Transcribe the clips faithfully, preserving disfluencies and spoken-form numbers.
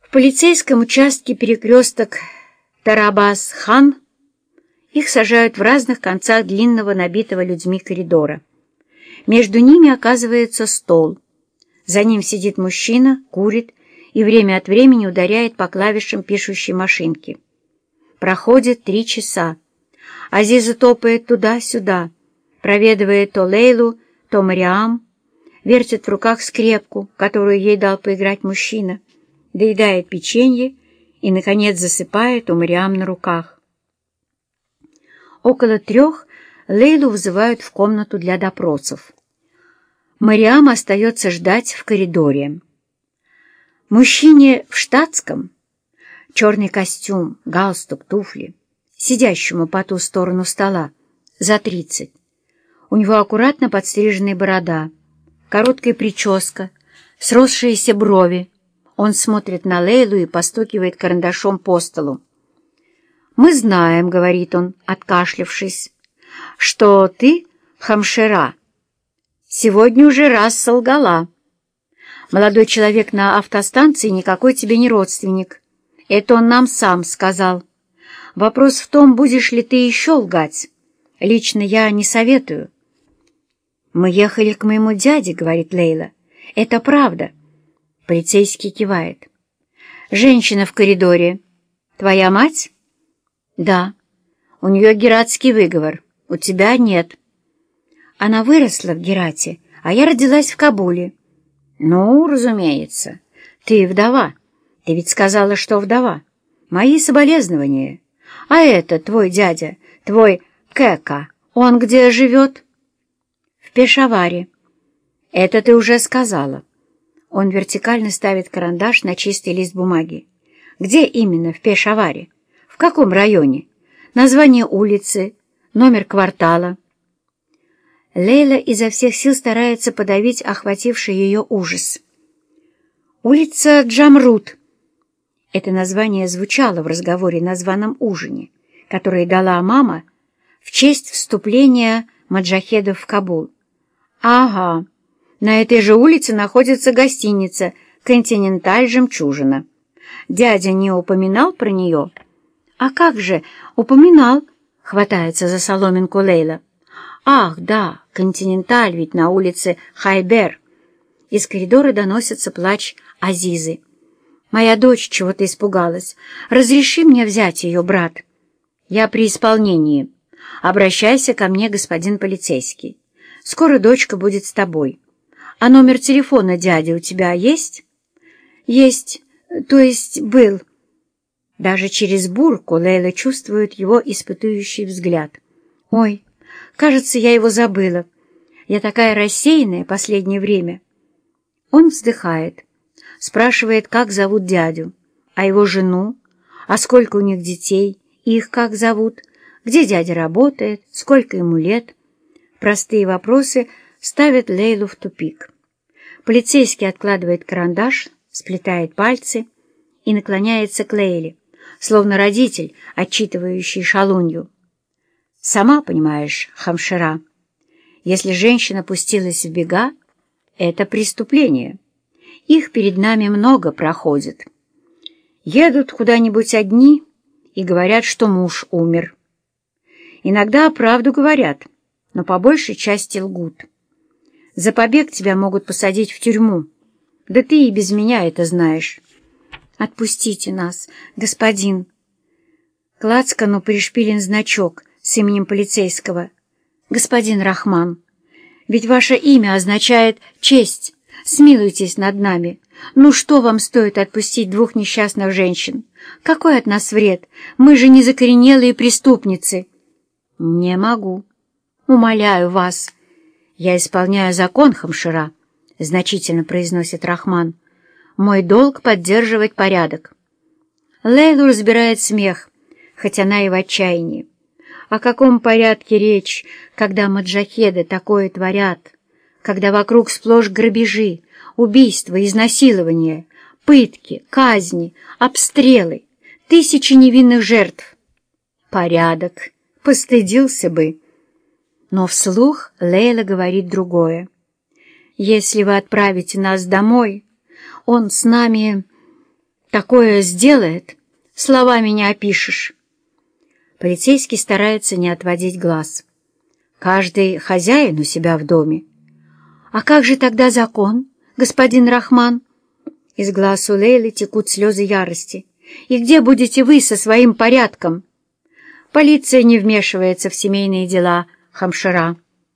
В полицейском участке перекресток Тарабас-хан их сажают в разных концах длинного, набитого людьми коридора. Между ними оказывается стол. За ним сидит мужчина, курит и время от времени ударяет по клавишам пишущей машинки. Проходит три часа. Азиза топает туда-сюда, проведывает то Лейлу, то Мариам, вертит в руках скрепку, которую ей дал поиграть мужчина, доедает печенье и, наконец, засыпает у Мариам на руках. Около трех Лейлу вызывают в комнату для допросов. Мариам остается ждать в коридоре. Мужчине в штатском, черный костюм, галстук, туфли, сидящему по ту сторону стола, за тридцать. У него аккуратно подстриженная борода, короткая прическа, сросшиеся брови. Он смотрит на Лейлу и постукивает карандашом по столу. «Мы знаем, — говорит он, откашлявшись, — что ты хамшера. Сегодня уже раз солгала. Молодой человек на автостанции никакой тебе не родственник. Это он нам сам сказал. Вопрос в том, будешь ли ты еще лгать. Лично я не советую». «Мы ехали к моему дяде, — говорит Лейла. — Это правда». Полицейский кивает. «Женщина в коридоре. Твоя мать?» «Да. У нее гератский выговор. У тебя нет». «Она выросла в Герате, а я родилась в Кабуле». «Ну, разумеется. Ты вдова. Ты ведь сказала, что вдова. Мои соболезнования. А это твой дядя, твой Кека. Он где живет?» «В Пешаваре». «Это ты уже сказала». Он вертикально ставит карандаш на чистый лист бумаги. «Где именно в Пешаваре? В каком районе? Название улицы, номер квартала?» Лейла изо всех сил старается подавить охвативший ее ужас. «Улица Джамрут». Это название звучало в разговоре на званом ужине, который дала мама в честь вступления маджахедов в Кабул. «Ага, на этой же улице находится гостиница «Континенталь Жемчужина». Дядя не упоминал про нее?» «А как же, упоминал», — хватается за соломинку Лейла. «Ах, да, «Континенталь» ведь на улице Хайбер». Из коридора доносится плач Азизы. «Моя дочь чего-то испугалась. Разреши мне взять ее, брат». «Я при исполнении. Обращайся ко мне, господин полицейский. Скоро дочка будет с тобой. А номер телефона дяди у тебя есть?» «Есть, то есть был». Даже через бурку Лейла чувствует его испытующий взгляд. «Ой, кажется, я его забыла. Я такая рассеянная последнее время». Он вздыхает, спрашивает, как зовут дядю, а его жену, а сколько у них детей, их как зовут, где дядя работает, сколько ему лет. Простые вопросы ставят Лейлу в тупик. Полицейский откладывает карандаш, сплетает пальцы и наклоняется к Лейле, словно родитель, отчитывающий шалунью. «Сама понимаешь, хамшера, если женщина пустилась в бега, это преступление. Их перед нами много проходит. Едут куда-нибудь одни и говорят, что муж умер. Иногда правду говорят, но по большей части лгут. За побег тебя могут посадить в тюрьму. Да ты и без меня это знаешь». «Отпустите нас, господин». К лацкану пришпилен значок с именем полицейского. «Господин Рахман, ведь ваше имя означает честь. Смилуйтесь над нами. Ну что вам стоит отпустить двух несчастных женщин? Какой от нас вред? Мы же не закоренелые преступницы». «Не могу. Умоляю вас». «Я исполняю закон, хамшера», — значительно произносит Рахман. «Мой долг — поддерживать порядок». Лейлу разбирает смех, хоть она и в отчаянии. О каком порядке речь, когда маджахеды такое творят, когда вокруг сплошь грабежи, убийства, изнасилования, пытки, казни, обстрелы, тысячи невинных жертв? Порядок. Постыдился бы. Но вслух Лейла говорит другое. «Если вы отправите нас домой, он с нами такое сделает, словами не опишешь. Полицейский старается не отводить глаз. Каждый хозяин у себя в доме. А как же тогда закон, господин Рахман? Из глаз у Лейлы текут слезы ярости. И где будете вы со своим порядком? Полиция не вмешивается в семейные дела Хамшира.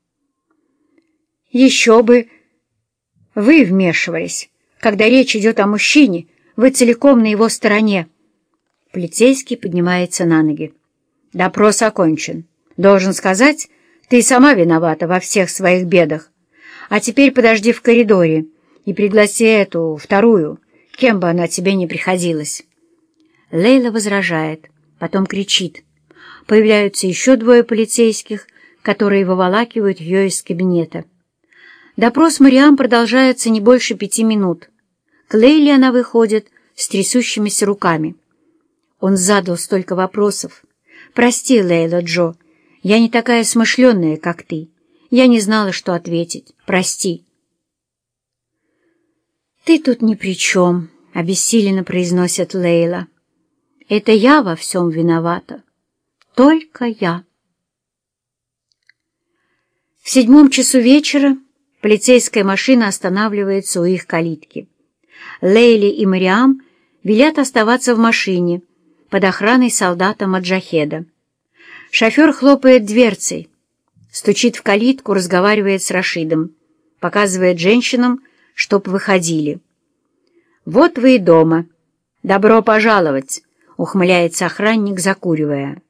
Еще бы вы вмешивались, когда речь идет о мужчине, вы целиком на его стороне. Полицейский поднимается на ноги. Допрос окончен. Должен сказать, ты сама виновата во всех своих бедах. А теперь подожди в коридоре и пригласи эту, вторую, кем бы она тебе ни приходилась. Лейла возражает, потом кричит. Появляются еще двое полицейских, которые выволакивают ее из кабинета. Допрос Мариам продолжается не больше пяти минут. К Лейле она выходит с трясущимися руками. Он задал столько вопросов. «Прости, Лейла Джо, я не такая смышленная, как ты. Я не знала, что ответить. Прости». «Ты тут ни при чем», — обессиленно произносит Лейла. «Это я во всем виновата. Только я». В седьмом часу вечера полицейская машина останавливается у их калитки. Лейли и Мариам велят оставаться в машине под охраной солдата Маджахеда. Шофер хлопает дверцей, стучит в калитку, разговаривает с Рашидом, показывает женщинам, чтоб выходили. «Вот вы и дома. Добро пожаловать!» — ухмыляется охранник, закуривая.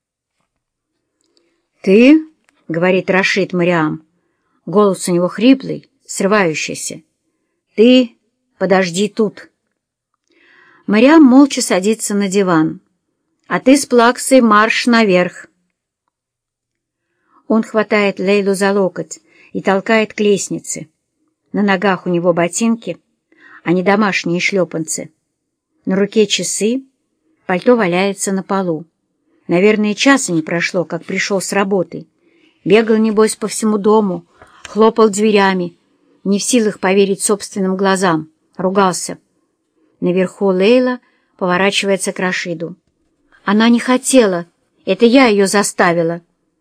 «Ты?» — говорит Рашид Мариам. Голос у него хриплый, срывающийся. «Ты подожди тут». Мариам молча садится на диван. «А ты с Плаксой марш наверх». Он хватает Лейлу за локоть и толкает к лестнице. На ногах у него ботинки, а не домашние шлепанцы. На руке часы, пальто валяется на полу. Наверное, часа не прошло, как пришел с работы. Бегал, небось, по всему дому, хлопал дверями, не в силах поверить собственным глазам, ругался. Наверху Лейла поворачивается к Рашиду. «Она не хотела, это я ее заставила».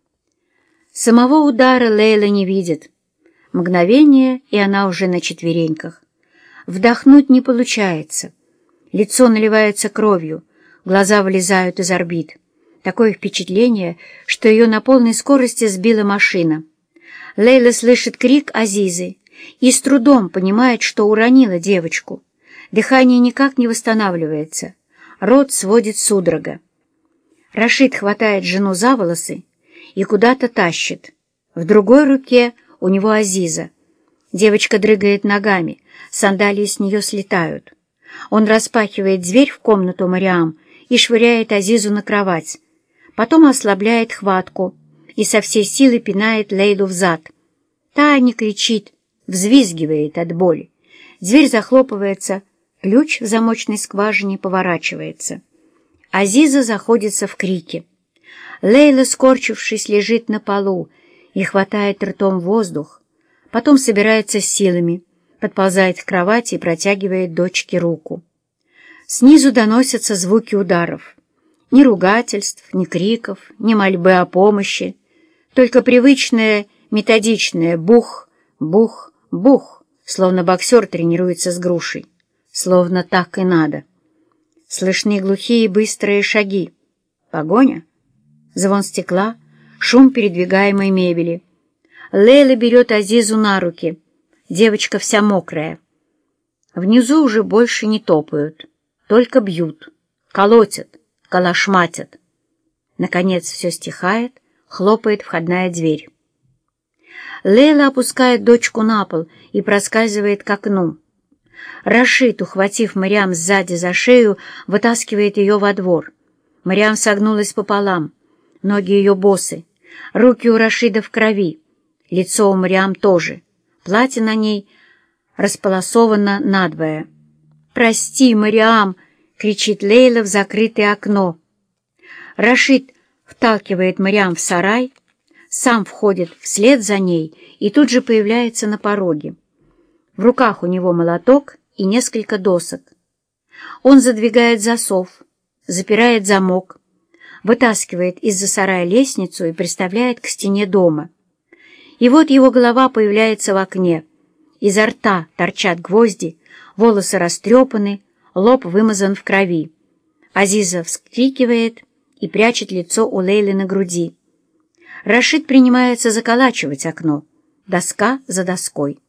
Самого удара Лейла не видит. Мгновение, и она уже на четвереньках. Вдохнуть не получается. Лицо наливается кровью, глаза вылезают из орбит. Такое впечатление, что ее на полной скорости сбила машина. Лейла слышит крик Азизы и с трудом понимает, что уронила девочку. Дыхание никак не восстанавливается. Рот сводит судорога. Рашид хватает жену за волосы и куда-то тащит. В другой руке у него Азиза. Девочка дрыгает ногами, сандалии с нее слетают. Он распахивает дверь в комнату Мариам и швыряет Азизу на кровать. Потом ослабляет хватку и со всей силы пинает Лейлу в зад. Та не кричит, взвизгивает от боли. Дверь захлопывается, ключ в замочной скважине поворачивается. Азиза заходится в крике. Лейла, скорчившись, лежит на полу и хватает ртом воздух. Потом собирается с силами, подползает к кровати и протягивает дочке руку. Снизу доносятся звуки ударов. Ни ругательств, ни криков, ни мольбы о помощи, только привычное методичное бух, бух, бух, словно боксер тренируется с грушей. Словно так и надо. Слышны глухие быстрые шаги. Погоня. Звон стекла, шум передвигаемой мебели. Лейла берет Азизу на руки. Девочка вся мокрая. Внизу уже больше не топают, только бьют, колотят, калашматят. Наконец все стихает, хлопает входная дверь. Лейла опускает дочку на пол и проскальзывает к окну. Рашид, ухватив Мариам сзади за шею, вытаскивает ее во двор. Мариам согнулась пополам, ноги ее босы, руки у Рашида в крови, лицо у Мариам тоже, платье на ней располосовано надвое. «Прости, Мариам!» — кричит Лейла в закрытое окно. Рашид вталкивает Мариам в сарай, сам входит вслед за ней и тут же появляется на пороге. В руках у него молоток и несколько досок. Он задвигает засов, запирает замок, вытаскивает из-за сарая лестницу и приставляет к стене дома. И вот его голова появляется в окне. Изо рта торчат гвозди, волосы растрепаны, лоб вымазан в крови. Азиза вскрикивает и прячет лицо у Лейлы на груди. Рашид принимается заколачивать окно, доска за доской.